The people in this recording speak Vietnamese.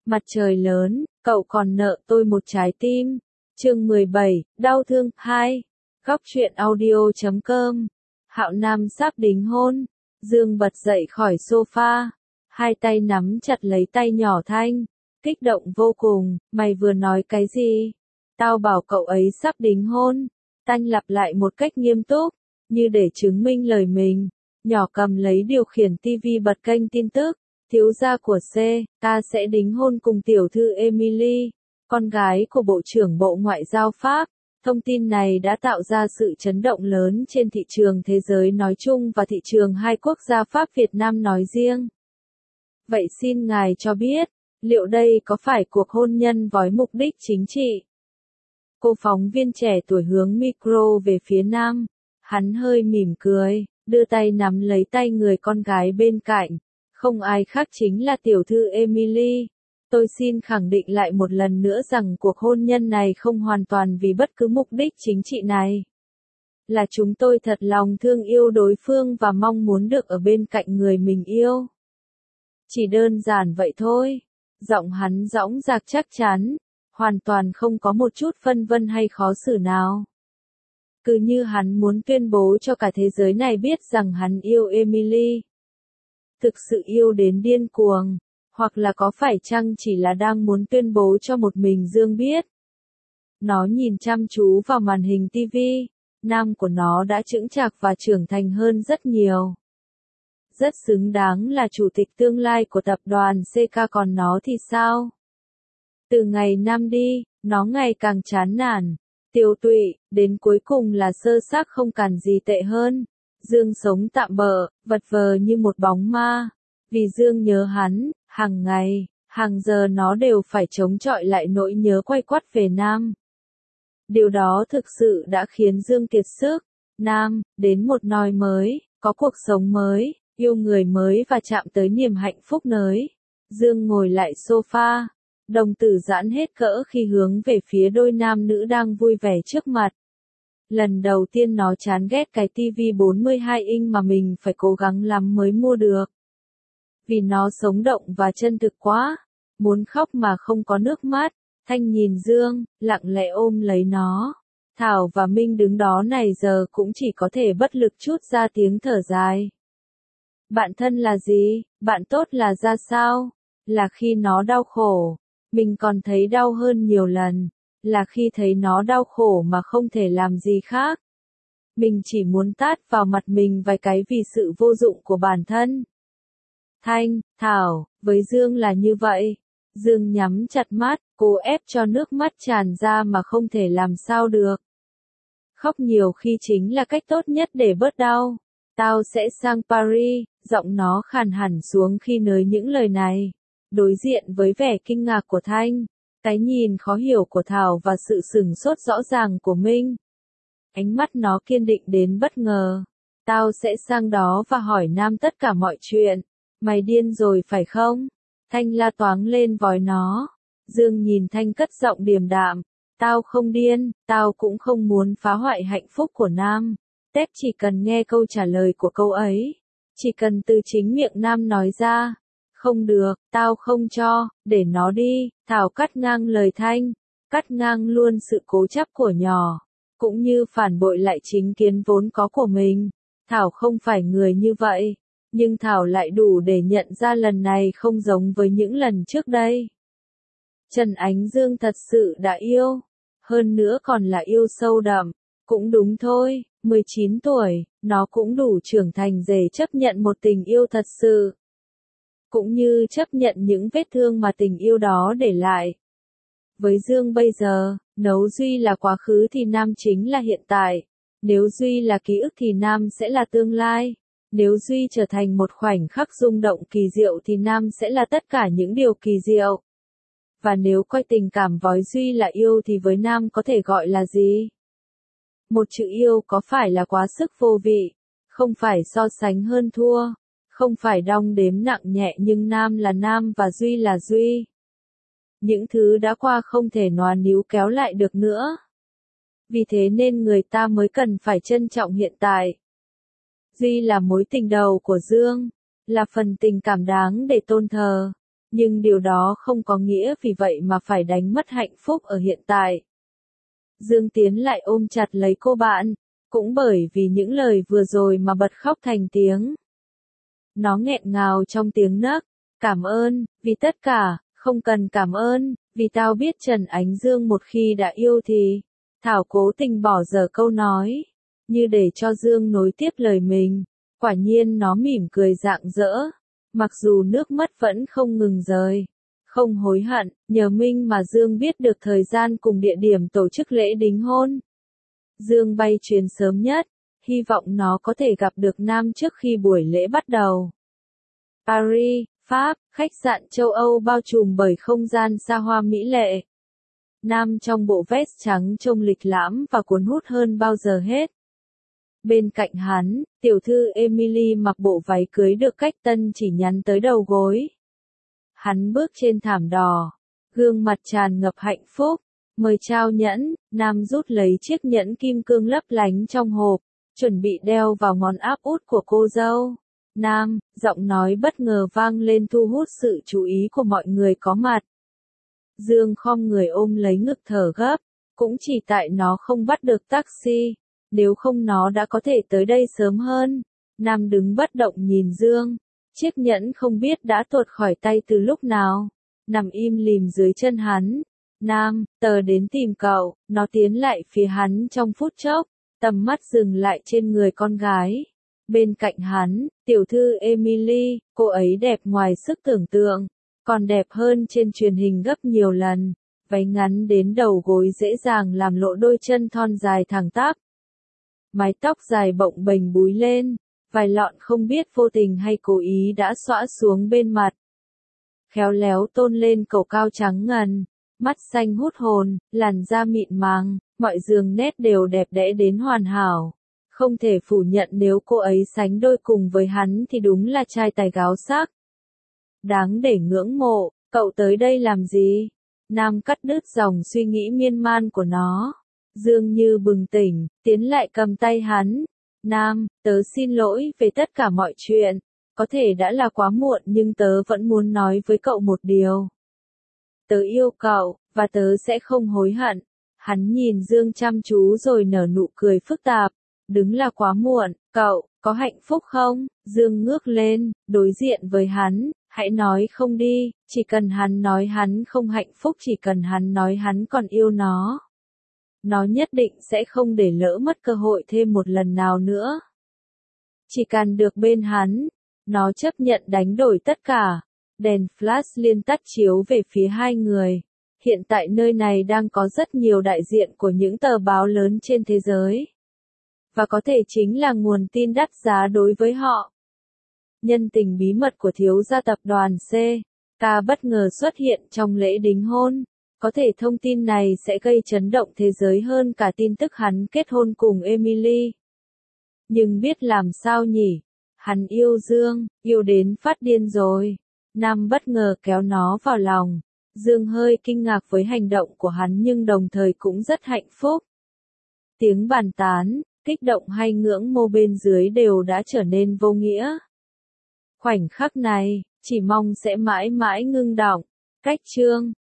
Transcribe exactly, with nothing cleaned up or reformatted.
Mặt trời lớn, cậu còn nợ tôi một trái tim. Chương mười bảy, đau thương, hai. Góc truyện audio chấm com. Hạo Nam sắp đính hôn. Dương bật dậy khỏi sofa. Hai tay nắm chặt lấy tay nhỏ Thanh. Kích động vô cùng, mày vừa nói cái gì? Tao bảo cậu ấy sắp đính hôn. Thanh lặp lại một cách nghiêm túc, như để chứng minh lời mình. Nhỏ cầm lấy điều khiển tivi bật kênh tin tức. Thiếu gia của C, ta sẽ đính hôn cùng tiểu thư Emily, con gái của Bộ trưởng Bộ Ngoại giao Pháp. Thông tin này đã tạo ra sự chấn động lớn trên thị trường thế giới nói chung và thị trường hai quốc gia Pháp Việt Nam nói riêng. Vậy xin ngài cho biết, liệu đây có phải cuộc hôn nhân với mục đích chính trị? Cô phóng viên trẻ tuổi hướng micro về phía Nam. Hắn hơi mỉm cười, đưa tay nắm lấy tay người con gái bên cạnh. Không ai khác chính là tiểu thư Emily. Tôi xin khẳng định lại một lần nữa rằng cuộc hôn nhân này không hoàn toàn vì bất cứ mục đích chính trị này. Là chúng tôi thật lòng thương yêu đối phương và mong muốn được ở bên cạnh người mình yêu. Chỉ đơn giản vậy thôi. Giọng hắn dõng dạc chắc chắn, hoàn toàn không có một chút phân vân hay khó xử nào. Cứ như hắn muốn tuyên bố cho cả thế giới này biết rằng hắn yêu Emily. Thực sự yêu đến điên cuồng, hoặc là có phải chăng chỉ là đang muốn tuyên bố cho một mình Dương biết. Nó nhìn chăm chú vào màn hình tivi, nam của nó đã chững chạc và trưởng thành hơn rất nhiều. Rất xứng đáng là chủ tịch tương lai của tập đoàn xê ca, còn nó thì sao? Từ ngày nam đi, nó ngày càng chán nản, tiêu tụy, đến cuối cùng là sơ xác không còn gì tệ hơn. Dương sống tạm bợ, vật vờ như một bóng ma. Vì Dương nhớ hắn, hàng ngày, hàng giờ nó đều phải chống chọi lại nỗi nhớ quay quắt về Nam. Điều đó thực sự đã khiến Dương kiệt sức. Nam, đến một nòi mới, có cuộc sống mới, yêu người mới và chạm tới niềm hạnh phúc mới. Dương ngồi lại sofa, đồng tử giãn hết cỡ khi hướng về phía đôi nam nữ đang vui vẻ trước mặt. Lần đầu tiên nó chán ghét cái tivi bốn mươi hai inch mà mình phải cố gắng lắm mới mua được. Vì nó sống động và chân thực quá, muốn khóc mà không có nước mắt. Thanh nhìn Dương, lặng lẽ ôm lấy nó. Thảo và Minh đứng đó này giờ cũng chỉ có thể bất lực chút ra tiếng thở dài. Bạn thân là gì? Bạn tốt là ra sao? Là khi nó đau khổ, mình còn thấy đau hơn nhiều lần. Là khi thấy nó đau khổ mà không thể làm gì khác. Mình chỉ muốn tát vào mặt mình vài cái vì sự vô dụng của bản thân. Thanh, Thảo, với Dương là như vậy. Dương nhắm chặt mắt, cố ép cho nước mắt tràn ra mà không thể làm sao được. Khóc nhiều khi chính là cách tốt nhất để bớt đau. Tao sẽ sang Paris, giọng nó khàn hẳn xuống khi nói những lời này. Đối diện với vẻ kinh ngạc của Thanh. Cái nhìn khó hiểu của Thảo và sự sửng sốt rõ ràng của Minh. Ánh mắt nó kiên định đến bất ngờ. Tao sẽ sang đó và hỏi Nam tất cả mọi chuyện. Mày điên rồi phải không? Thanh la toáng lên vòi nó. Dương nhìn Thanh cất giọng điềm đạm. Tao không điên, tao cũng không muốn phá hoại hạnh phúc của Nam. Tép chỉ cần nghe câu trả lời của câu ấy. Chỉ cần từ chính miệng Nam nói ra. Không được, tao không cho, để nó đi. Thảo cắt ngang lời Thanh, cắt ngang luôn sự cố chấp của nhỏ, cũng như phản bội lại chính kiến vốn có của mình. Thảo không phải người như vậy, nhưng Thảo lại đủ để nhận ra lần này không giống với những lần trước đây. Trần Ánh Dương thật sự đã yêu, hơn nữa còn là yêu sâu đậm. Cũng đúng thôi, mười chín tuổi, nó cũng đủ trưởng thành để chấp nhận một tình yêu thật sự. Cũng như chấp nhận những vết thương mà tình yêu đó để lại. Với Dương bây giờ, nếu Duy là quá khứ thì Nam chính là hiện tại. Nếu Duy là ký ức thì Nam sẽ là tương lai. Nếu Duy trở thành một khoảnh khắc rung động kỳ diệu thì Nam sẽ là tất cả những điều kỳ diệu. Và nếu coi tình cảm với Duy là yêu thì với Nam có thể gọi là gì? Một chữ yêu có phải là quá sức vô vị? Không phải so sánh hơn thua? Không phải đong đếm nặng nhẹ, nhưng Nam là Nam và Duy là Duy. Những thứ đã qua không thể nóa níu kéo lại được nữa. Vì thế nên người ta mới cần phải trân trọng hiện tại. Duy là mối tình đầu của Dương, là phần tình cảm đáng để tôn thờ. Nhưng điều đó không có nghĩa vì vậy mà phải đánh mất hạnh phúc ở hiện tại. Dương tiến lại ôm chặt lấy cô bạn, cũng bởi vì những lời vừa rồi mà bật khóc thành tiếng. Nó nghẹn ngào trong tiếng nấc, cảm ơn, vì tất cả, không cần cảm ơn, vì tao biết Trần Ánh Dương một khi đã yêu thì, Thảo cố tình bỏ dở câu nói, như để cho Dương nối tiếp lời mình, quả nhiên nó mỉm cười rạng rỡ, mặc dù nước mắt vẫn không ngừng rơi. Không hối hận, nhờ Minh mà Dương biết được thời gian cùng địa điểm tổ chức lễ đính hôn. Dương bay chuyến sớm nhất, hy vọng nó có thể gặp được Nam trước khi buổi lễ bắt đầu. Paris, Pháp, khách sạn châu Âu bao trùm bởi không gian xa hoa mỹ lệ. Nam trong bộ vest trắng trông lịch lãm và cuốn hút hơn bao giờ hết. Bên cạnh hắn, tiểu thư Emily mặc bộ váy cưới được cách tân chỉ nhắn tới đầu gối. Hắn bước trên thảm đỏ, gương mặt tràn ngập hạnh phúc, mời trao nhẫn, Nam rút lấy chiếc nhẫn kim cương lấp lánh trong hộp, chuẩn bị đeo vào ngón áp út của cô dâu. Nam, giọng nói bất ngờ vang lên thu hút sự chú ý của mọi người có mặt. Dương khom người ôm lấy ngực thở gấp, cũng chỉ tại nó không bắt được taxi, nếu không nó đã có thể tới đây sớm hơn. Nam đứng bất động nhìn Dương, chiếc nhẫn không biết đã tuột khỏi tay từ lúc nào, nằm im lìm dưới chân hắn. Nam, tớ đến tìm cậu, nó tiến lại phía hắn trong phút chốc, tầm mắt dừng lại trên người con gái. Bên cạnh hắn, tiểu thư Emily, cô ấy đẹp ngoài sức tưởng tượng, còn đẹp hơn trên truyền hình gấp nhiều lần, váy ngắn đến đầu gối dễ dàng làm lộ đôi chân thon dài thẳng tắp. Mái tóc dài bồng bềnh búi lên, vài lọn không biết vô tình hay cố ý đã xõa xuống bên mặt. Khéo léo tôn lên cầu cao trắng ngần, mắt xanh hút hồn, làn da mịn màng, mọi đường nét đều đẹp đẽ đến hoàn hảo. Không thể phủ nhận nếu cô ấy sánh đôi cùng với hắn thì đúng là trai tài gáo sắc. Đáng để ngưỡng mộ, cậu tới đây làm gì? Nam cắt đứt dòng suy nghĩ miên man của nó. Dương như bừng tỉnh, tiến lại cầm tay hắn. Nam, tớ xin lỗi về tất cả mọi chuyện. Có thể đã là quá muộn nhưng tớ vẫn muốn nói với cậu một điều. Tớ yêu cậu, và tớ sẽ không hối hận. Hắn nhìn Dương chăm chú rồi nở nụ cười phức tạp. Đứng là quá muộn, cậu, có hạnh phúc không? Dương ngước lên, đối diện với hắn, hãy nói không đi, chỉ cần hắn nói hắn không hạnh phúc, chỉ cần hắn nói hắn còn yêu nó. Nó nhất định sẽ không để lỡ mất cơ hội thêm một lần nào nữa. Chỉ cần được bên hắn, nó chấp nhận đánh đổi tất cả. Đèn flash liên tắt chiếu về phía hai người. Hiện tại nơi này đang có rất nhiều đại diện của những tờ báo lớn trên thế giới. Và có thể chính là nguồn tin đắt giá đối với họ. Nhân tình bí mật của thiếu gia tập đoàn C K bất ngờ xuất hiện trong lễ đính hôn. Có thể thông tin này sẽ gây chấn động thế giới hơn cả tin tức hắn kết hôn cùng Emily. Nhưng biết làm sao nhỉ? Hắn yêu Dương, yêu đến phát điên rồi. Nam bất ngờ kéo nó vào lòng. Dương hơi kinh ngạc với hành động của hắn nhưng đồng thời cũng rất hạnh phúc. Tiếng bàn tán, kích động hay ngưỡng mộ bên dưới đều đã trở nên vô nghĩa. Khoảnh khắc này, chỉ mong sẽ mãi mãi ngưng đọng. Cách chương